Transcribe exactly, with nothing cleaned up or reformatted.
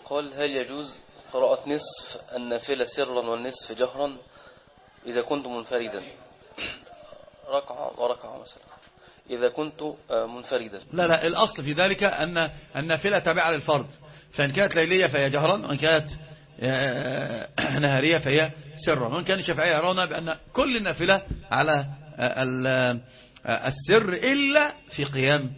قال هل يجوز قراءة نصف النافلة سرا والنصف جهرا إذا كنت منفردا؟ ركعة وركعة مثلا إذا كنت منفردا. لا لا، الأصل في ذلك أن النافلة تابعة للفرض، فإن كانت ليلية فهي جهرا، وإن كانت نهارية فهي سرا. وإن كان الشافعية يرون بأن كل النافلة على السر إلا في قيام